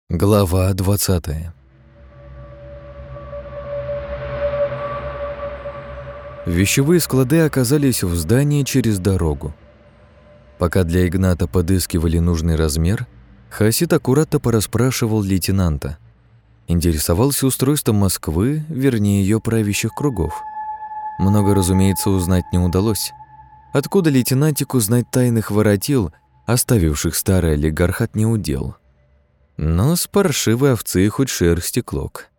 Глава 20. Вещевые склады оказались в здании через дорогу. Пока для Игната подыскивали нужный размер, Хасид аккуратно порасспрашивал лейтенанта. Интересовался устройством Москвы, вернее, ее правящих кругов. Много, разумеется, узнать не удалось. Откуда лейтенантику знать тайных воротил, оставивших старый олигархат неудел? Но с паршивой овцы хоть шерсти клок.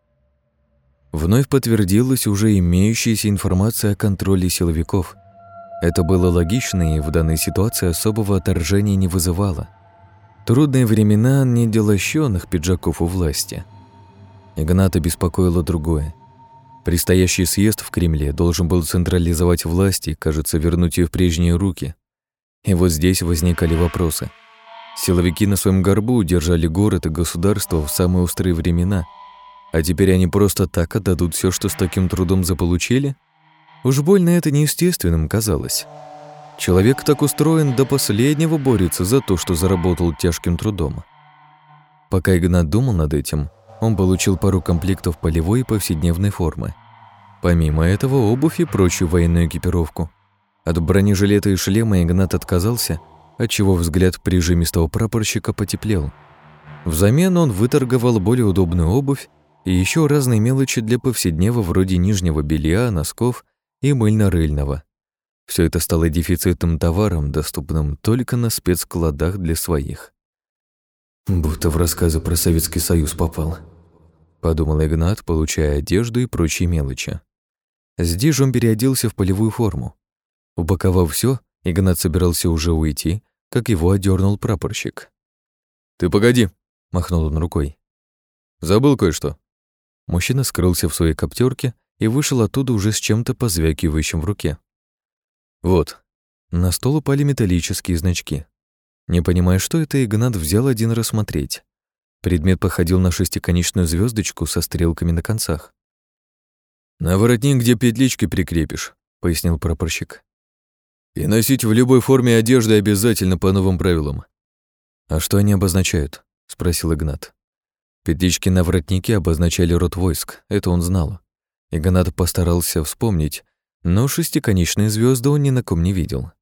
Вновь подтвердилась уже имеющаяся информация о контроле силовиков. Это было логично и в данной ситуации особого отторжения не вызывало. Трудные времена неделощенных пиджаков у власти. Игната беспокоило другое. Предстоящий съезд в Кремле должен был централизовать власть и, кажется, вернуть ее в прежние руки. И вот здесь возникали вопросы. Силовики на своем горбу держали город и государство в самые острые времена, а теперь они просто так отдадут все, что с таким трудом заполучили? Уж больно это неестественным казалось. Человек так устроен, до последнего борется за то, что заработал тяжким трудом. Пока Игнат думал над этим, он получил пару комплектов полевой и повседневной формы. Помимо этого, обувь и прочую военную экипировку. От бронежилета и шлема Игнат отказался, отчего взгляд прижимистого прапорщика потеплел. Взамен он выторговал более удобную обувь и еще разные мелочи для повседнева вроде нижнего белья, носков и мыльно-рыльного. Все это стало дефицитным товаром, доступным только на спецскладах для своих. «Будто в рассказы про Советский Союз попал», — подумал Игнат, получая одежду и прочие мелочи. Здесь же он переоделся в полевую форму. Упаковав все, Игнат собирался уже уйти, как его одернул прапорщик. «Ты погоди», — махнул он рукой. «Забыл кое-что». Мужчина скрылся в своей коптерке и вышел оттуда уже с чем-то позвякивающим в руке. «Вот». На стол упали металлические значки. Не понимая, что это, Игнат взял один рассмотреть. Предмет походил на шестиконечную звездочку со стрелками на концах. «На воротник, где петлички прикрепишь», — пояснил прапорщик. «И носить в любой форме одежды обязательно по новым правилам». «А что они обозначают?» — спросил Игнат. Петлички на воротнике обозначали род войск, это он знал. Игнат постарался вспомнить, но шестиконечные звезды он ни на ком не видел.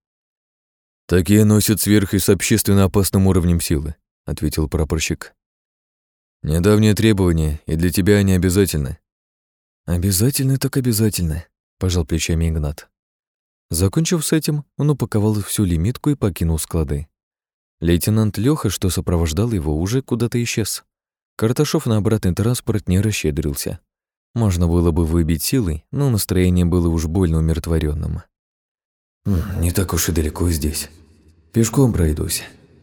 «Такие носят сверх и с общественно опасным уровнем силы», — ответил прапорщик. «Недавнее требование, и для тебя они обязательны». «Обязательны так обязательны», — пожал плечами Игнат. Закончив с этим, он упаковал всю лимитку и покинул склады. Лейтенант Лёха, что сопровождал его, уже куда-то исчез. Карташов на обратный транспорт не расщедрился. Можно было бы выбить силой, но настроение было уж больно умиротворенным. «Не так уж и далеко здесь. Пешком пройдусь».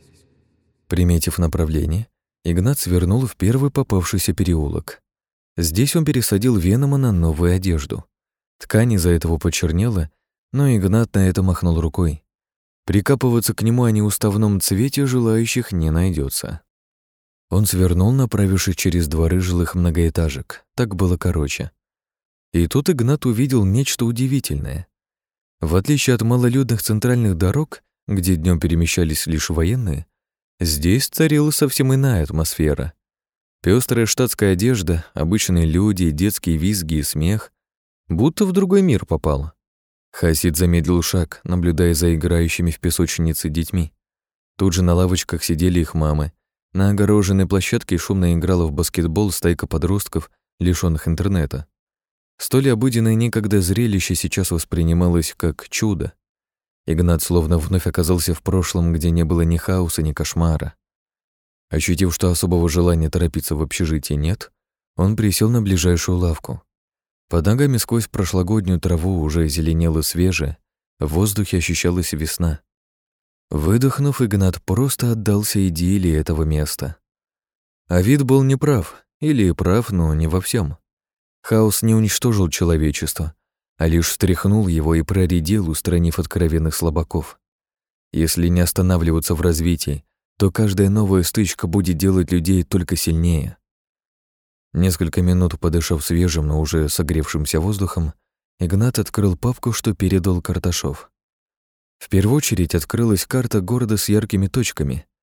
Приметив направление, Игнат свернул в первый попавшийся переулок. Здесь он пересадил Венома на новую одежду. Ткань из-за этого почернела, но Игнат на это махнул рукой. Прикапываться к нему о неуставном цвете желающих не найдется. Он свернул, направившись через дворы жилых многоэтажек. Так было короче. И тут Игнат увидел нечто удивительное. В отличие от малолюдных центральных дорог, где днем перемещались лишь военные, здесь царила совсем иная атмосфера. Пестрая штатская одежда, обычные люди, детские визги и смех. Будто в другой мир попал. Хасид замедлил шаг, наблюдая за играющими в песочнице детьми. Тут же на лавочках сидели их мамы. На огороженной площадке шумно играла в баскетбол стайка подростков, лишённых интернета. Столь обыденное некогда зрелище сейчас воспринималось как чудо. Игнат словно вновь оказался в прошлом, где не было ни хаоса, ни кошмара. Ощутив, что особого желания торопиться в общежитии нет, он присел на ближайшую лавку. Под ногами сквозь прошлогоднюю траву уже зеленела свежая, в воздухе ощущалась весна. Выдохнув, Игнат просто отдался идиллии этого места. А вид был неправ, или прав, но не во всем. Хаос не уничтожил человечество, а лишь встряхнул его и проредил, устранив откровенных слабаков. Если не останавливаться в развитии, то каждая новая стычка будет делать людей только сильнее. Несколько минут подышав свежим, но уже согревшимся воздухом, Игнат открыл папку, что передал Карташов. В первую очередь открылась карта города с яркими точками.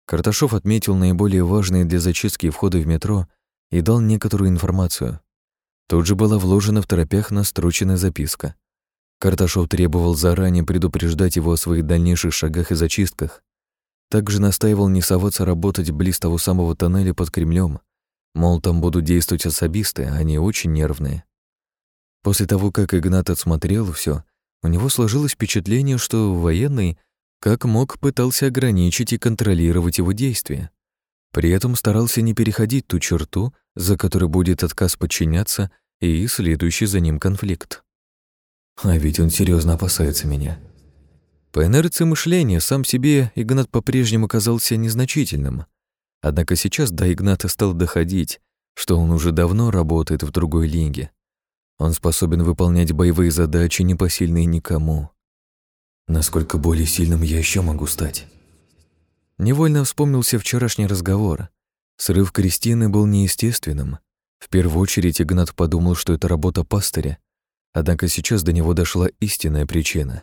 Карташов отметил наиболее важные для зачистки входы в метро и дал некоторую информацию. Тут же была вложена в торопях настроченная записка. Карташов требовал заранее предупреждать его о своих дальнейших шагах и зачистках. Также настаивал не соваться работать близ того самого тоннеля под Кремлем, мол, там будут действовать особисты, они очень нервные. После того, как Игнат отсмотрел все, у него сложилось впечатление, что военный как мог пытался ограничить и контролировать его действия. При этом старался не переходить ту черту, за которой будет отказ подчиняться и следующий за ним конфликт. А ведь он серьезно опасается меня. По инерции мышления сам себе Игнат по-прежнему казался незначительным. Однако сейчас до Игната стал доходить, что он уже давно работает в другой лиге. Он способен выполнять боевые задачи, непосильные никому. Насколько более сильным я еще могу стать? Невольно вспомнился вчерашний разговор. Срыв Кристины был неестественным. В первую очередь Игнат подумал, что это работа пастыря. Однако сейчас до него дошла истинная причина.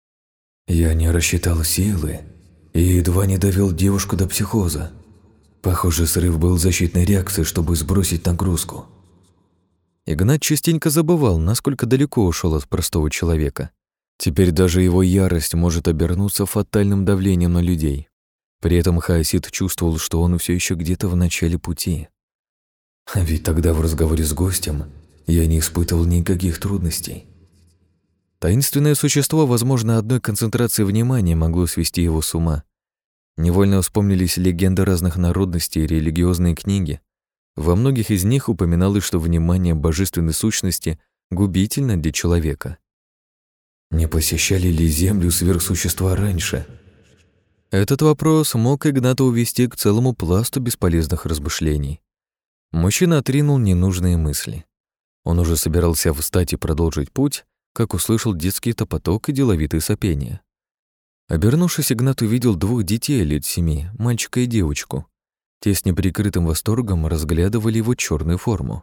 Я не рассчитал силы и едва не довел девушку до психоза. Похоже, срыв был защитной реакцией, чтобы сбросить нагрузку. Игнат частенько забывал, насколько далеко ушел от простого человека. Теперь даже его ярость может обернуться фатальным давлением на людей. При этом Хаосид чувствовал, что он все еще где-то в начале пути. А ведь тогда в разговоре с гостем я не испытывал никаких трудностей. Таинственное существо, возможно, одной концентрацией внимания могло свести его с ума. Невольно вспомнились легенды разных народностей и религиозные книги. Во многих из них упоминалось, что внимание божественной сущности губительно для человека. Не посещали ли Землю сверхсущества раньше? Этот вопрос мог Игната увести к целому пласту бесполезных размышлений. Мужчина отринул ненужные мысли. Он уже собирался встать и продолжить путь, как услышал детский топоток и деловитые сопения. Обернувшись, Игнат увидел двух детей лет 7, мальчика и девочку. Те с неприкрытым восторгом разглядывали его черную форму.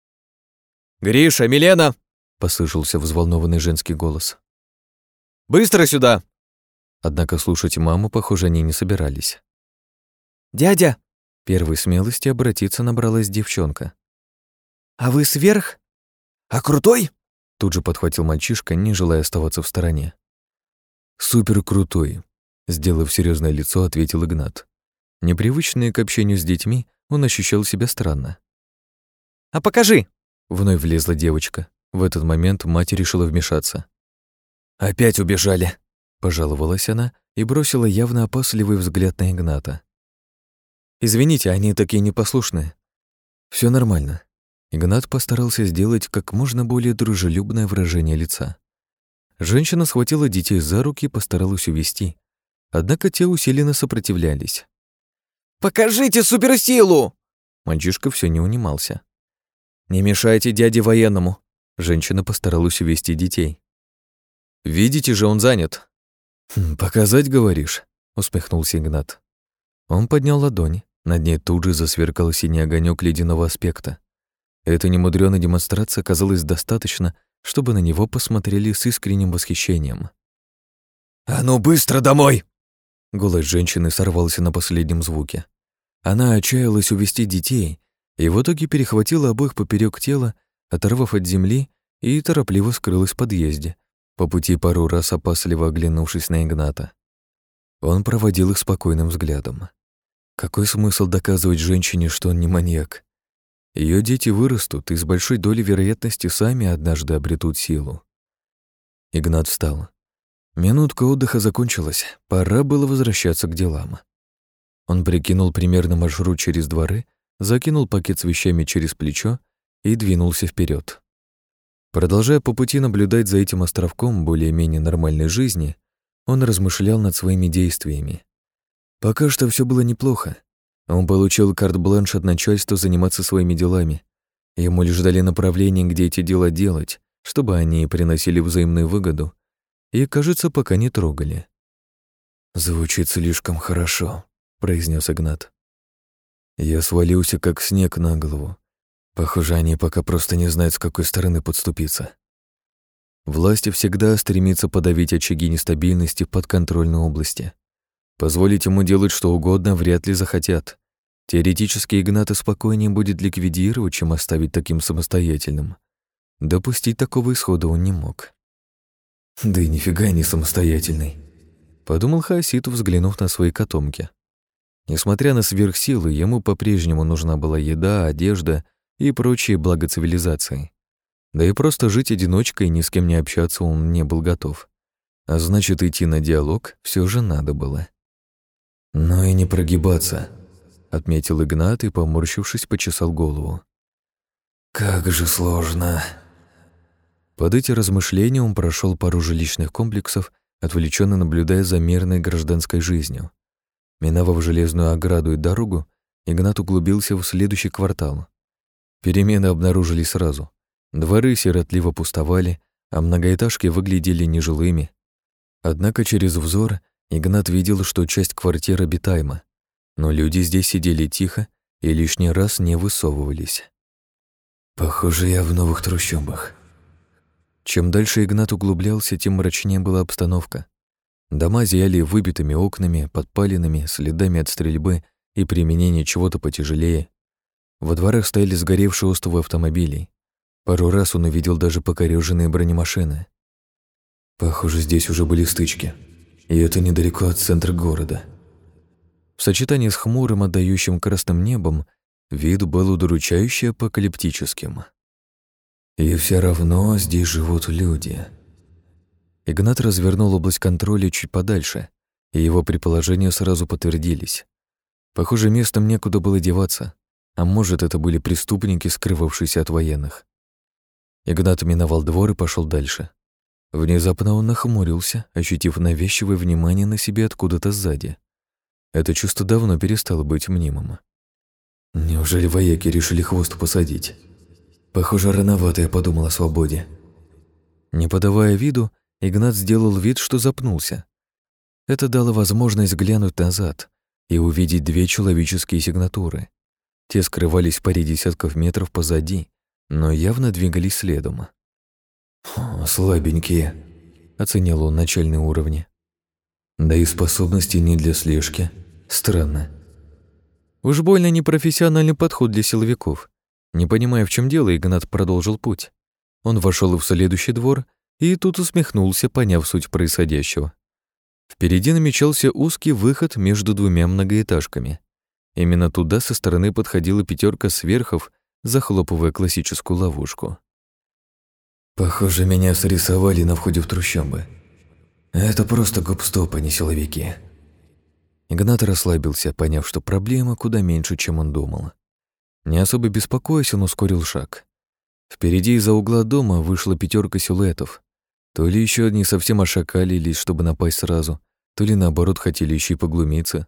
«Гриша, Милена!» — послышался взволнованный женский голос. «Быстро сюда!» Однако слушать маму, похоже, они не собирались. «Дядя!» — первой смелости обратиться набралась девчонка. «А вы сверх? А крутой?» — тут же подхватил мальчишка, не желая оставаться в стороне. «Супер крутой!» — сделав серьезное лицо, ответил Игнат. Непривычный к общению с детьми, он ощущал себя странно. «А покажи!» — вновь влезла девочка. В этот момент мать решила вмешаться. «Опять убежали!» — пожаловалась она и бросила явно опасливый взгляд на Игната. «Извините, они такие непослушные». Все нормально». Игнат постарался сделать как можно более дружелюбное выражение лица. Женщина схватила детей за руки и постаралась увести. Однако те усиленно сопротивлялись. «Покажите суперсилу!» Мальчишка все не унимался. «Не мешайте дяде военному!» Женщина постаралась увести детей. «Видите же, он занят!» «Показать, говоришь?» — усмехнулся Игнат. Он поднял ладонь. Над ней тут же засверкал синий огонек ледяного аспекта. Эта немудрёная демонстрация оказалась достаточно, чтобы на него посмотрели с искренним восхищением. «А ну быстро домой!» Голос женщины сорвался на последнем звуке. Она отчаялась увести детей и в итоге перехватила обоих поперек тела, оторвав от земли, и торопливо скрылась в подъезде, по пути пару раз опасливо оглянувшись на Игната. Он проводил их спокойным взглядом. Какой смысл доказывать женщине, что он не маньяк? Ее дети вырастут и с большой долей вероятности сами однажды обретут силу. Игнат встал. Минутка отдыха закончилась, пора было возвращаться к делам. Он прикинул примерно маршрут через дворы, закинул пакет с вещами через плечо и двинулся вперед. Продолжая по пути наблюдать за этим островком более-менее нормальной жизни, он размышлял над своими действиями. Пока что все было неплохо. Он получил карт-бланш от начальства заниматься своими делами. Ему лишь дали направление, где эти дела делать, чтобы они приносили взаимную выгоду, и, кажется, пока не трогали. «Звучит слишком хорошо», — произнес Игнат. Я свалился, как снег на голову. Похоже, они пока просто не знают, с какой стороны подступиться. Власть всегда стремится подавить очаги нестабильности в подконтрольной области. Позволить ему делать что угодно вряд ли захотят. Теоретически Игната спокойнее будет ликвидировать, чем оставить таким самостоятельным. Допустить такого исхода он не мог. «Да и нифига не самостоятельный», — подумал Хаосит, взглянув на свои котомки. Несмотря на сверхсилы, ему по-прежнему нужна была еда, одежда и прочие блага цивилизации. Да и просто жить одиночкой и ни с кем не общаться он не был готов. А значит, идти на диалог все же надо было. «Но и не прогибаться», — отметил Игнат и, поморщившись, почесал голову. «Как же сложно». Под эти размышления он прошел пару жилищных комплексов, отвлеченно наблюдая за мирной гражданской жизнью. Миновав железную ограду и дорогу, Игнат углубился в следующий квартал. Перемены обнаружились сразу. Дворы сиротливо пустовали, а многоэтажки выглядели нежилыми. Однако через взор Игнат видел, что часть квартир обитаема, но люди здесь сидели тихо и лишний раз не высовывались. «Похоже, я в новых трущобах». Чем дальше Игнат углублялся, тем мрачнее была обстановка. Дома зияли выбитыми окнами, подпалинами, следами от стрельбы и применения чего-то потяжелее. Во дворах стояли сгоревшие остовы автомобилей. Пару раз он увидел даже покорёженные бронемашины. Похоже, здесь уже были стычки, и это недалеко от центра города. В сочетании с хмурым, отдающим красным небом, вид был удручающе апокалиптическим. И все равно здесь живут люди. Игнат развернул область контроля чуть подальше, и его предположения сразу подтвердились. Похоже, местом некуда было деваться, а может, это были преступники, скрывавшиеся от военных. Игнат миновал двор и пошел дальше. Внезапно он нахмурился, ощутив навязчивое внимание на себе откуда-то сзади. Это чувство давно перестало быть мнимым. Неужели вояки решили хвост посадить? Похоже, рановато я подумал о свободе. Не подавая виду, Игнат сделал вид, что запнулся. Это дало возможность глянуть назад и увидеть две человеческие сигнатуры. Те скрывались в паре десятков метров позади, но явно двигались следом. «Слабенькие», — оценил он начальные уровни. «Да и способности не для слежки. Странно». Уж больно непрофессиональный подход для силовиков. Не понимая, в чем дело, Игнат продолжил путь. Он вошел в следующий двор и тут усмехнулся, поняв суть происходящего. Впереди намечался узкий выход между двумя многоэтажками. Именно туда со стороны подходила пятерка сверхов, захлопывая классическую ловушку. «Похоже, меня срисовали на входе в трущобы. Это просто гоп-стоп, а не силовики». Игнат расслабился, поняв, что проблема куда меньше, чем он думал. Не особо беспокоясь, он ускорил шаг. Впереди из-за угла дома вышла пятерка силуэтов. То ли еще не совсем ошакалились, чтобы напасть сразу, то ли наоборот хотели еще и поглумиться.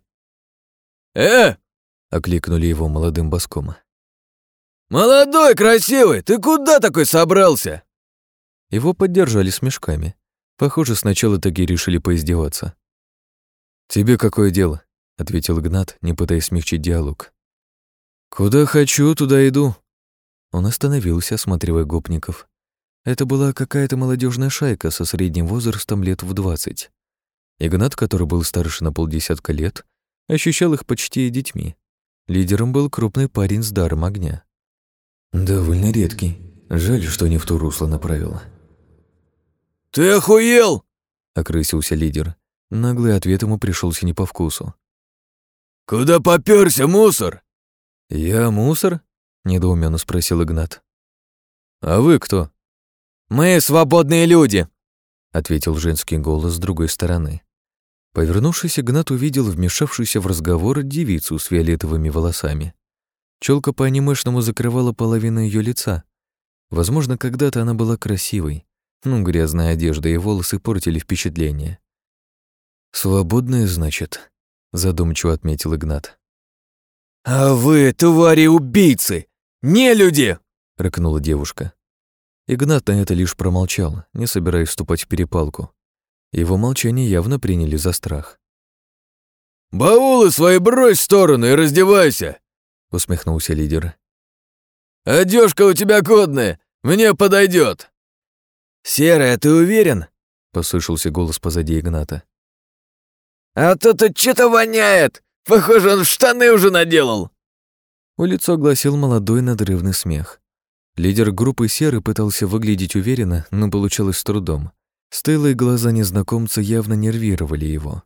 Окликнули его молодым боском. «Молодой, красивый, ты куда такой собрался?» Его поддержали смешками. Похоже, сначала таки решили поиздеваться. «Тебе какое дело?» — ответил Игнат, не пытаясь смягчить диалог. «Куда хочу, туда иду». Он остановился, осматривая гопников. Это была какая-то молодежная шайка со средним возрастом лет в 20. Игнат, который был старше на полдесятка лет, ощущал их почти детьми. Лидером был крупный парень с даром огня. «Довольно редкий. Жаль, что не в то русло направил». «Ты охуел?» — окрысился лидер. Наглый ответ ему пришелся не по вкусу. «Куда попёрся, мусор?» «Я мусор?» — недоуменно спросил Игнат. «А вы кто?» «Мы свободные люди», — ответил женский голос с другой стороны. Повернувшись, Игнат увидел вмешавшуюся в разговор девицу с фиолетовыми волосами. Челка по-анимешному закрывала половину ее лица. Возможно, когда-то она была красивой, но грязная одежда и волосы портили впечатление. «Свободная, значит», — задумчиво отметил Игнат. «А вы, твари-убийцы! Не люди!» — рыкнула девушка. Игнат на это лишь промолчал, не собираясь вступать в перепалку. Его молчание явно приняли за страх. «Баулы свои брось в сторону и раздевайся!» — усмехнулся лидер. «Одежка у тебя годная, мне подойдет. «Серая, ты уверен?» — послышался голос позади Игната. «А тут что-то воняет! Похоже, он штаны уже наделал!» Улицу огласил молодой надрывный смех. Лидер группы Серы пытался выглядеть уверенно, но получалось с трудом. Стылые глаза незнакомца явно нервировали его.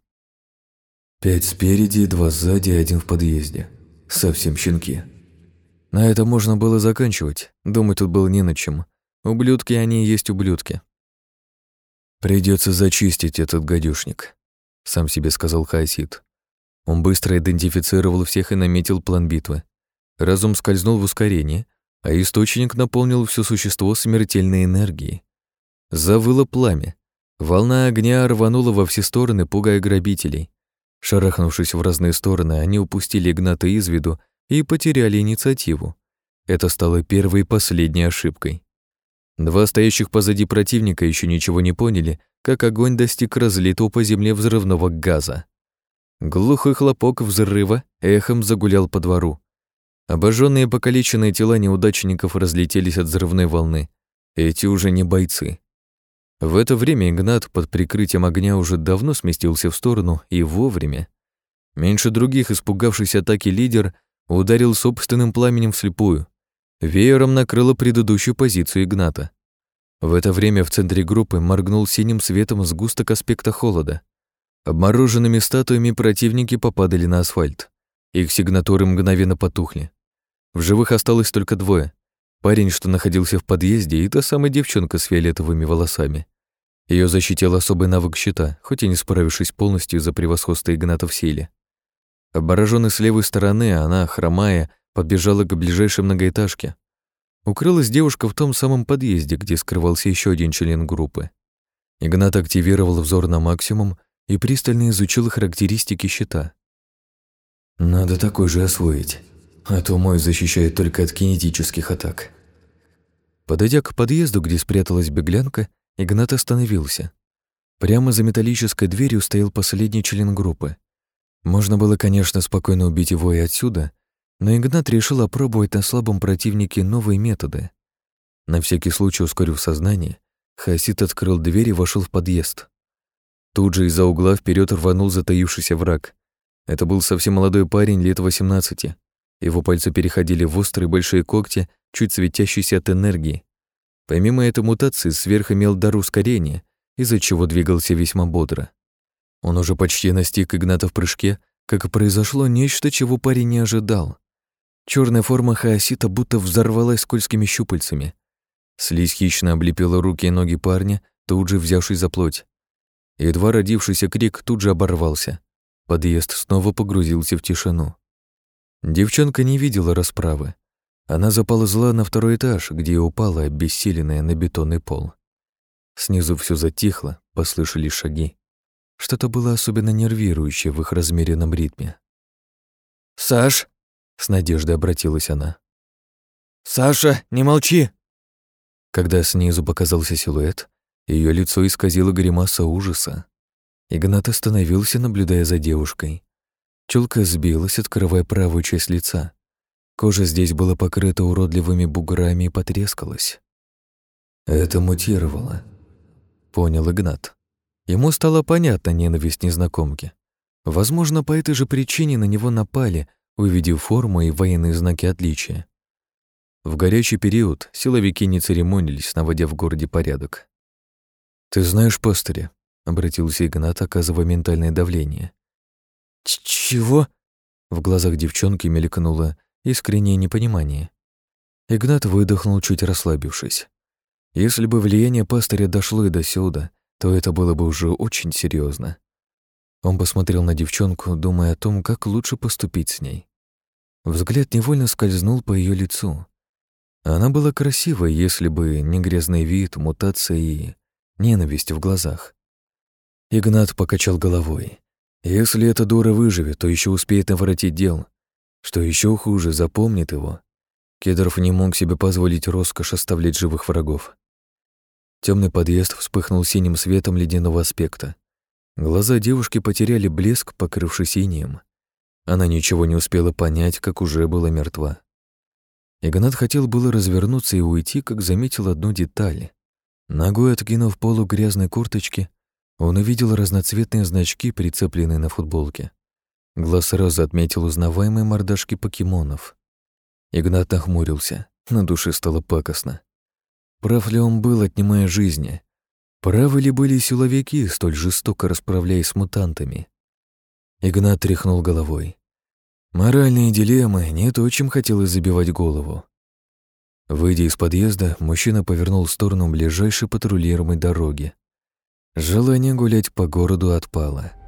5 спереди, 2 сзади, 1 в подъезде. Совсем щенки. На это можно было заканчивать. Думать тут было не над чем. Ублюдки они и есть ублюдки. Придется зачистить этот гадюшник, сам себе сказал Хаосид. Он быстро идентифицировал всех и наметил план битвы. Разум скользнул в ускорение, а источник наполнил все существо смертельной энергией. Завыло пламя. Волна огня рванула во все стороны, пугая грабителей. Шарахнувшись в разные стороны, они упустили Игната из виду и потеряли инициативу. Это стало первой и последней ошибкой. Два стоящих позади противника еще ничего не поняли, как огонь достиг разлитого по земле взрывного газа. Глухой хлопок взрыва эхом загулял по двору. Обожженные и покалеченные тела неудачников разлетелись от взрывной волны. Эти уже не бойцы. В это время Игнат под прикрытием огня уже давно сместился в сторону и вовремя. Меньше других испугавшись атаки лидер ударил собственным пламенем вслепую. Веером накрыло предыдущую позицию Игната. В это время в центре группы моргнул синим светом сгусток аспекта холода. Обмороженными статуями противники попадали на асфальт. Их сигнатуры мгновенно потухли. В живых осталось только двое. Парень, что находился в подъезде, и та самая девчонка с фиолетовыми волосами. Ее защитил особый навык щита, хоть и не справившись полностью из-за превосходства Игната в силе. Обмороженной с левой стороны, она, хромая, подбежала к ближайшей многоэтажке. Укрылась девушка в том самом подъезде, где скрывался еще один член группы. Игнат активировал взор на максимум и пристально изучил характеристики щита. «Надо такой же освоить, а то мой защищает только от кинетических атак». Подойдя к подъезду, где спряталась беглянка, Игнат остановился. Прямо за металлической дверью стоял последний член группы. Можно было, конечно, спокойно убить его и отсюда, но Игнат решил опробовать на слабом противнике новые методы. На всякий случай, ускорив сознание, Хаосид открыл дверь и вошел в подъезд. Тут же из-за угла вперед рванул затаившийся враг. Это был совсем молодой парень лет 18. Его пальцы переходили в острые большие когти, чуть светящиеся от энергии. Помимо этой мутации, сверх имел дар ускорения, из-за чего двигался весьма бодро. Он уже почти настиг Игната в прыжке, как произошло нечто, чего парень не ожидал. Черная форма хаосита будто взорвалась скользкими щупальцами. Слизь хищно облепила руки и ноги парня, тут же взявшись за плоть. Едва родившийся крик тут же оборвался. Подъезд снова погрузился в тишину. Девчонка не видела расправы. Она заползла на второй этаж, где и упала, обессиленная, на бетонный пол. Снизу все затихло, послышались шаги. Что-то было особенно нервирующее в их размеренном ритме. «Саш!» — с надеждой обратилась она. «Саша, не молчи!» Когда снизу показался силуэт, ее лицо исказило гримаса ужаса. Игнат остановился, наблюдая за девушкой. Чулка сбилась, открывая правую часть лица. Кожа здесь была покрыта уродливыми буграми и потрескалась. «Это мутировало», — понял Игнат. Ему стало понятна ненависть незнакомки. Возможно, по этой же причине на него напали, увидев форму и военные знаки отличия. В горячий период силовики не церемонились, наводя в городе порядок. «Ты знаешь пастыря?» — обратился Игнат, оказывая ментальное давление. «Чего?» В глазах девчонки мелькнуло искреннее непонимание. Игнат выдохнул, чуть расслабившись. Если бы влияние пастыря дошло и до сюда, то это было бы уже очень серьезно. Он посмотрел на девчонку, думая о том, как лучше поступить с ней. Взгляд невольно скользнул по ее лицу. Она была красивой, если бы не грязный вид, мутация и ненависть в глазах. Игнат покачал головой. Если эта дура выживет, то еще успеет наворотить дел. Что еще хуже, запомнит его. Кедров не мог себе позволить роскошь оставлять живых врагов. Темный подъезд вспыхнул синим светом ледяного аспекта. Глаза девушки потеряли блеск, покрывшись инеем. Она ничего не успела понять, как уже была мертва. Игнат хотел было развернуться и уйти, как заметил одну деталь. Ногой откинув полу грязной курточки, Он увидел разноцветные значки, прицепленные на футболке. Глаз сразу отметил узнаваемые мордашки покемонов. Игнат нахмурился, на душе стало пакостно. Прав ли он был, отнимая жизни? Правы ли были силовики, столь жестоко расправляясь с мутантами? Игнат тряхнул головой. Моральные дилеммы — не то, чем хотелось забивать голову. Выйдя из подъезда, мужчина повернул в сторону ближайшей патрулируемой дороги. Желание гулять по городу отпало.